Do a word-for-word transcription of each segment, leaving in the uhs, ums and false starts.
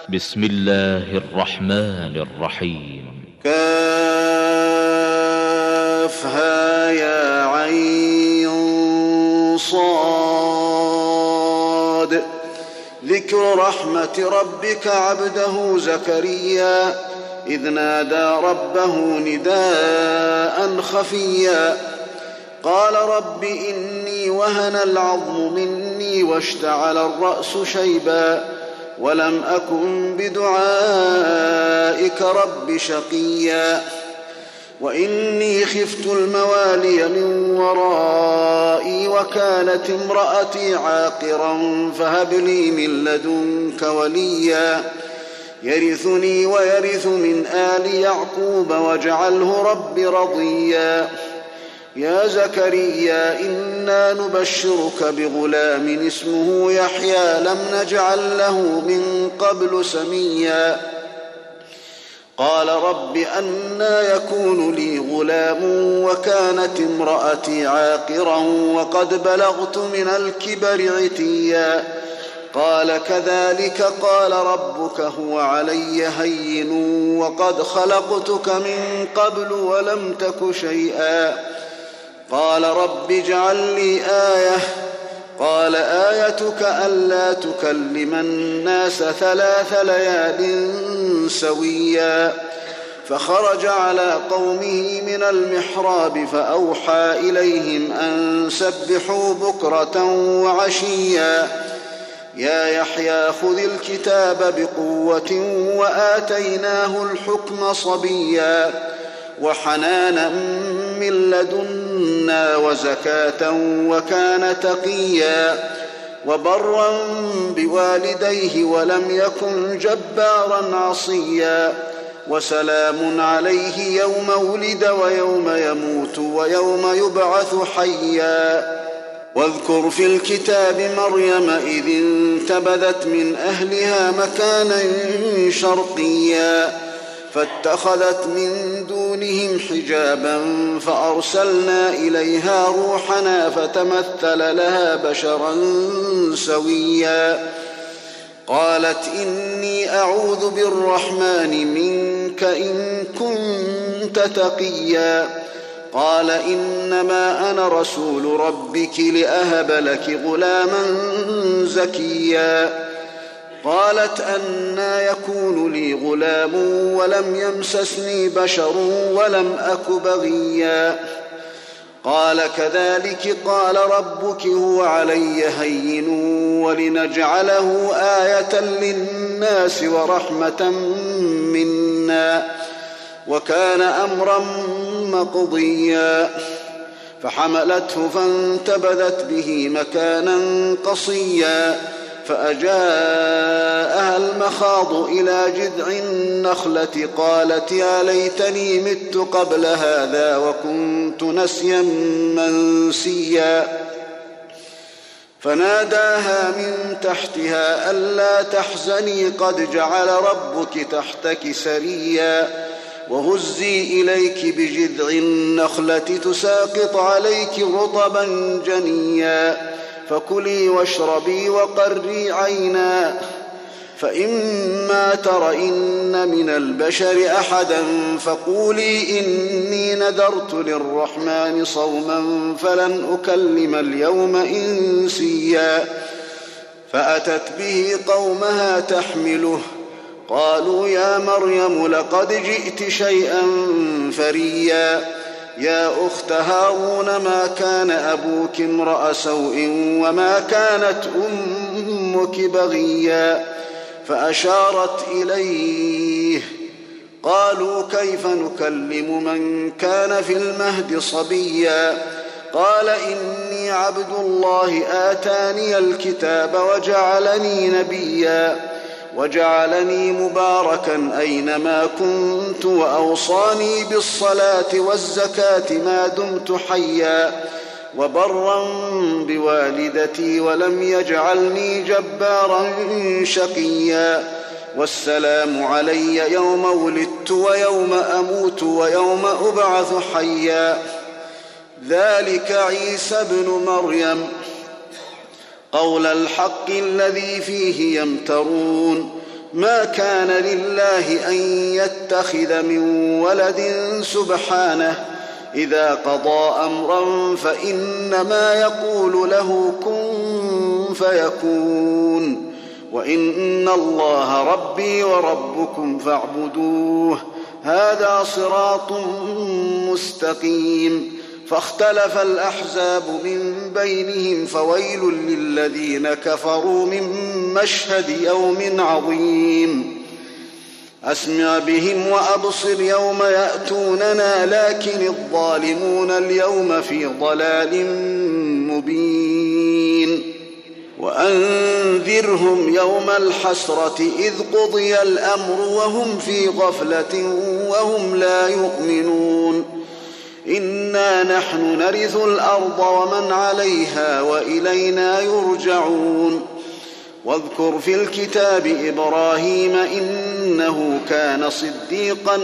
بسم الله الرحمن الرحيم. كافها يا عين صاد. ذكر رحمة ربك عبده زكريا إذ نادى ربه نداء خفيا قال رب إني وهن العظم مني واشتعل الرأس شيبا ولم أكن بدعائك رب شقيا وإني خفت الموالي من ورائي وكانت امرأتي عاقرا فهب لي من لدنك وليا يرثني ويرث من آل يعقوب واجعله رب رضيا يا زكريا إنا نبشرك بغلام اسمه يحيى لم نجعل له من قبل سميا قال رب أنى يكون لي غلام وكانت امرأتي عاقرا وقد بلغت من الكبر عتيا قال كذلك قال ربك هو علي هين وقد خلقتك من قبل ولم تك شيئا قال رب اجعل لي آية قال آيتك ألا تكلم الناس ثلاث ليال سويا فخرج على قومه من المحراب فأوحى إليهم أن سبحوا بكرة وعشيا يا يحيى خذ الكتاب بقوة وآتيناه الحكم صبيا وحنانا من لدنا وزكاة وكان تقيا وبرا بوالديه ولم يكن جبارا عصيا وسلام عليه يوم ولد ويوم يموت ويوم يبعث حيا واذكر في الكتاب مريم إذ انتبذت من أهلها مكانا شرقيا فاتخذت من دونهم حجابا فأرسلنا إليها روحنا فتمثل لها بشرا سويا قالت إني أعوذ بالرحمن منك إن كنت تقيا قال إنما أنا رسول ربك لأهب لك غلاما زكيا قالت أنى يكون لي غلام ولم يمسسني بشر ولم أك بغيا قال كذلك قال ربك هو علي هين ولنجعله آية للناس ورحمة منا وكان أمرا مقضيا فحملته فانتبذت به مكانا قصيا فأجاءها المخاض إلى جذع النخلة قالت يا ليتني مت قبل هذا وكنت نسيا منسيا فناداها من تحتها ألا تحزني قد جعل ربك تحتك سريا وهزي إليك بجذع النخلة تساقط عليك رطبا جنيا فكلي واشربي وقري عينا فإما ترين من البشر أحدا فقولي إني نذرت للرحمن صوما فلن أكلم اليوم إنسيا فأتت به قومها تحمله قالوا يا مريم لقد جئت شيئا فريا يا أخت هارون ما كان أبوك امرأ سوء وما كانت أمك بغيا فأشارت إليه قالوا كيف نكلم من كان في المهد صبيا قال إني عبد الله آتاني الكتاب وجعلني نبيا وجعلني مباركا أينما كنت وأوصاني بالصلاة والزكاة ما دمت حيا وبرا بوالدتي ولم يجعلني جبارا شقيا والسلام علي يوم ولدت ويوم أموت ويوم أبعث حيا ذلك عيسى ابن مريم قول الحق الذي فيه يمترون ما كان لله أن يتخذ من ولد سبحانه إذا قضى أمرا فإنما يقول له كن فيكون وإن الله ربي وربكم فاعبدوه هذا صراط مستقيم فاختلف الأحزاب من بينهم فويل للذين كفروا من مشهد يوم عظيم أسمع بهم وأبصر يوم يأتوننا لكن الظالمون اليوم في ضلال مبين وأنذرهم يوم الحسرة إذ قضي الأمر وهم في غفلة وهم لا يؤمنون إنا نحن نرث الأرض ومن عليها وإلينا يرجعون واذكر في الكتاب إبراهيم إنه كان صديقا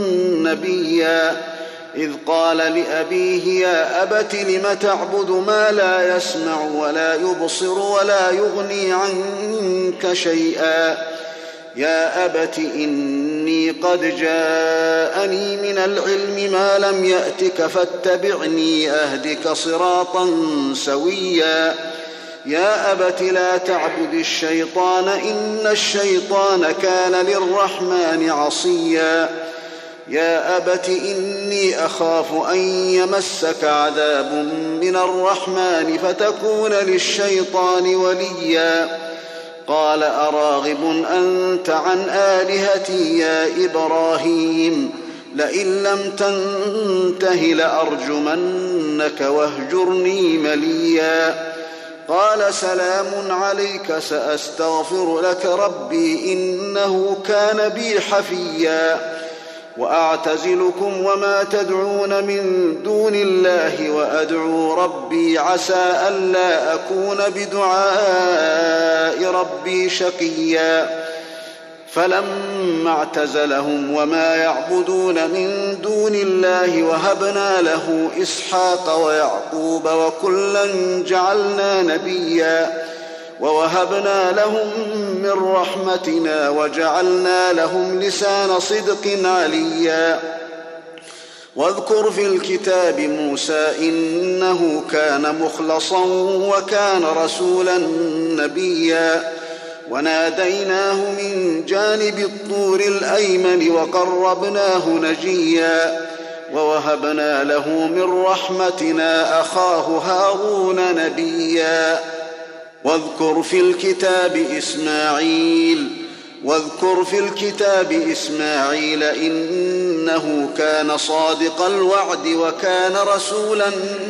نبيا إذ قال لأبيه يا أبت لم تعبد ما لا يسمع ولا يبصر ولا يغني عنك شيئا يا أبت إني قد جاءني من العلم ما لم يأتك فاتبعني أهدك صراطا سويا يا أبت لا تعبد الشيطان إن الشيطان كان للرحمن عصيا يا أبت إني أخاف أن يمسك عذاب من الرحمن فتكون للشيطان وليا قال أراغب أنت عن آلهتي يا إبراهيم لئن لم تنته لأرجمنك واهجرني مليا قال سلام عليك سأستغفر لك ربي إنه كان بي حفيا وأعتزلكم وما تدعون من دون الله وأدعو ربي عسى ألا أكون بدعاء ربي شقيا فلما اعتزلهم وما يعبدون من دون الله وهبنا له إسحاق ويعقوب وكلا جعلنا نبيا ووهبنا لهم من رحمتنا وجعلنا لهم لسان صدق عليا واذكر في الكتاب موسى إنه كان مخلصا وكان رسولا نبيا وناديناه من جانب الطور الأيمن وقربناه نجيا ووهبنا له من رحمتنا أخاه هارون نبيا واذكر في الكتاب إسماعيل واذكر في الكتاب إسماعيل إنه كان صادق الوعد وكان رسولا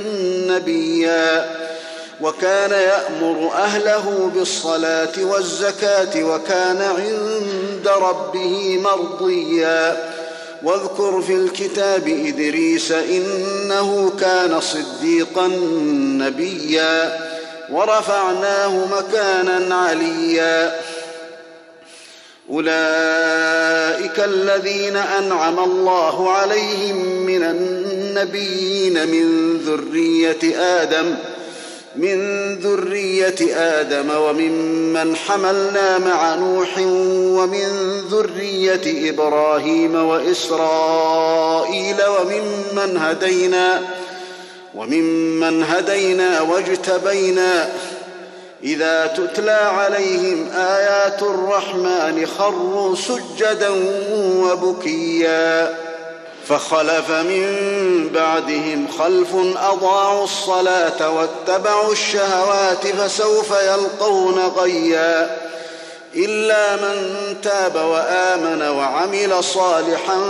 نبيا وكان يأمر أهله بالصلاة والزكاة وكان عند ربه مرضيا واذكر في الكتاب إدريس إنه كان صديقا نبيا ورفعناه مكانا عليا أولئك الذين أنعم الله عليهم من النبيين من ذرية آدم من ذرية آدم وممن حملنا مع نوح ومن ذرية إبراهيم وإسرائيل وممن هدينا وممن هدينا واجتبينا إذا تتلى عليهم آيات الرحمن خروا سجدا وبكيا فخلف من بعدهم خلف أضاعوا الصلاة واتبعوا الشهوات فسوف يلقون غيا إلا من تاب وآمن وعمل صالحا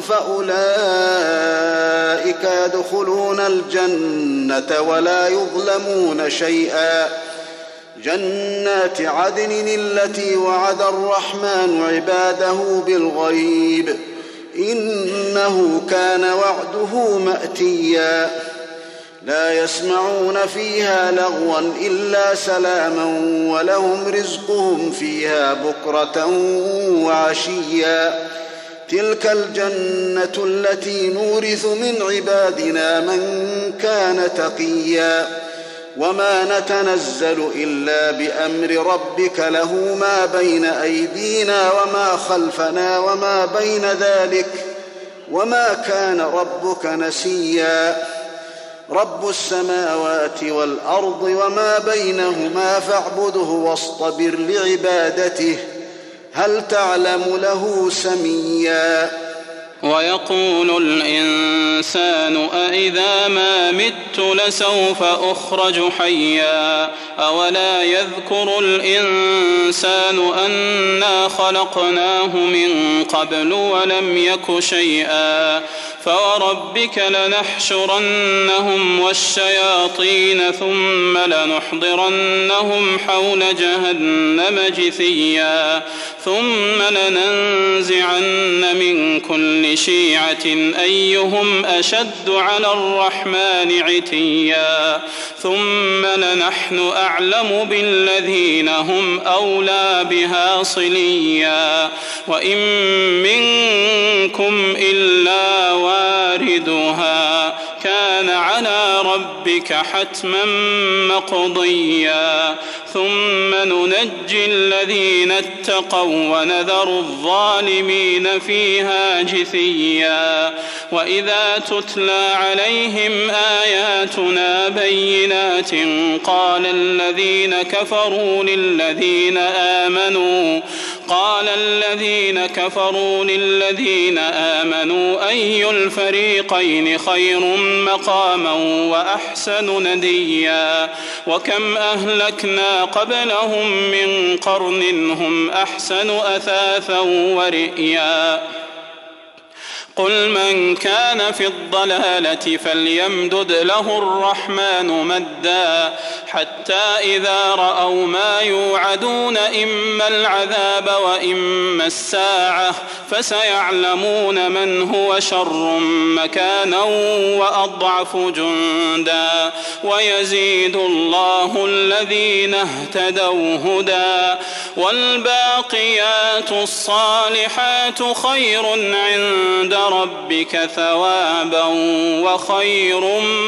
فأولئك يدخلون الجنة ولا يظلمون شيئا جنات عدن التي وعد الرحمن عباده بالغيب إنه كان وعده مأتيا لا يسمعون فيها لغوا إلا سلاما ولهم رزقهم فيها بكرة وعشيا تلك الجنة التي نورث من عبادنا من كان تقيا وما نتنزل إلا بأمر ربك له ما بين أيدينا وما خلفنا وما بين ذلك وما كان ربك نسيا رب السماوات والأرض وما بينهما فاعبده واصطبر لعبادته هل تعلم له سميا ويقول الإنسان أإذا ما مت لسوف أخرج حيا أولا يذكر الإنسان أنا خلقناه من قبل ولم يك شيئا فوربك لنحشرنهم والشياطين ثم لنحضرنهم حول جهنم جثيا ثم لننزعن من كل شيعة أيهم أشد على الرحمن عتيا ثم لنحن أعلم بالذين هم أولى بها صليا وإن منكم إلا واردها كان على ربك حتما مقضيا ثم ننجي الذين اتقوا ونذر الظالمين فيها جثيا وإذا تتلى عليهم آياتنا بينات قال الذين كفروا للذين آمنوا قال الذين كفروا للذين آمنوا أي الفريقين خير مقاما وأحسن نديا وكم أهلكنا قبلهم من قرن هم أحسن أثاثا ورئيا قل من كان في الضلالة فليمدد له الرحمن مدا حتى إذا رأوا ما يوعدون إما العذاب وإما الساعة فسيعلمون من هو شر مكانا وأضعف جندا ويزيد الله الذين اهتدوا هدى والباقيات الصالحات خير عند ربك ثوابا وخير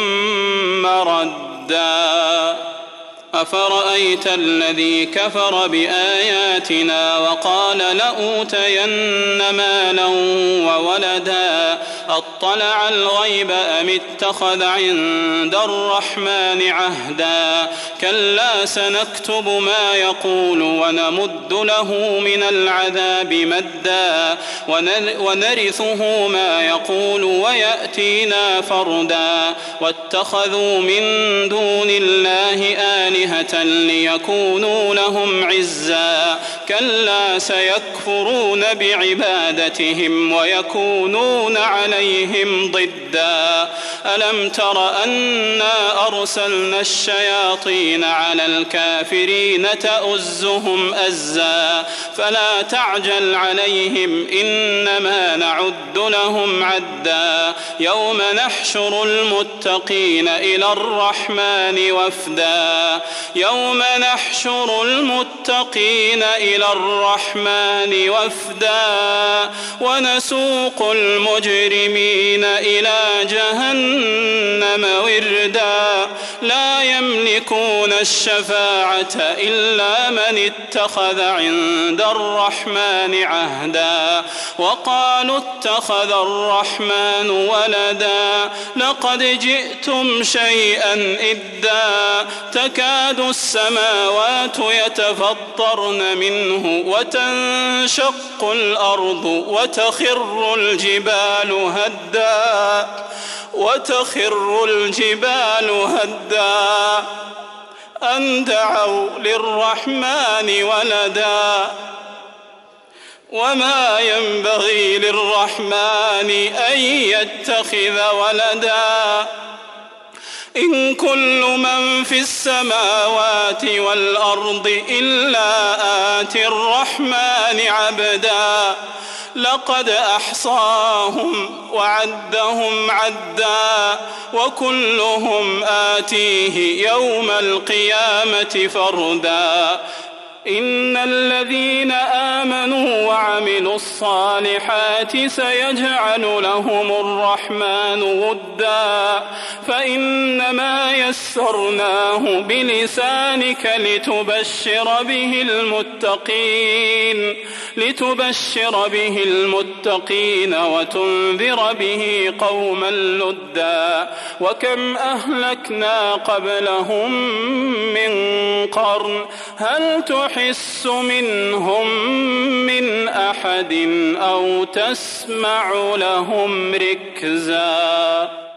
مردا أفرأيت الذي كفر بآياتنا وقال لأوتين مالا وولدا أطلع الغيب أم اتخذ عند الرحمن عهدا كلا سنكتب ما يقول ونمد له من العذاب مدا ونرثه ما يقول ويأتينا فردا واتخذوا من دون الله آلهة ليكونوا لهم عزا كلا سيكفرون بعبادتهم ويكونون عليهم ضدا ألم تر أنا أرسلنا الشياطين على الكافرين تؤزهم أزا فلا تعجل عليهم إنما نعد لهم عدا يوم نحشر المتقين إلى الرحمن وفدا يوم نحشر المتقين إلى الرحمن وفدا ونسوق المجرمين إلى جهنم وردا لا يملكون الشفاعة إلا من اتخذ عند الرحمن عهدا وقالوا اتخذ الرحمن ولدا لقد جئتم شيئا إدا تكاد السماوات يتفطرن منه وتنشق الأرض وتخر الجبال هدا وتخر الجبال هدا أن دعوا للرحمن ولدا وما ينبغي للرحمن أن يتخذ ولدا إن كل من في السماوات والأرض إلا آتي الرحمن عبدا لقد أحصاهم وعدهم عدا وكلهم آتيه يوم القيامة فردا إن الذين آمنوا وعملوا الصالحات سيجعل لهم الرحمن ودا فإنما يسرناه بلسانك لتبشر به المتقين لتبشر به المتقين وتنذر به قوما لدا وكم أهلكنا قبلهم من قرن هل تحس منهم من أحد أو تسمع لهم ركزا.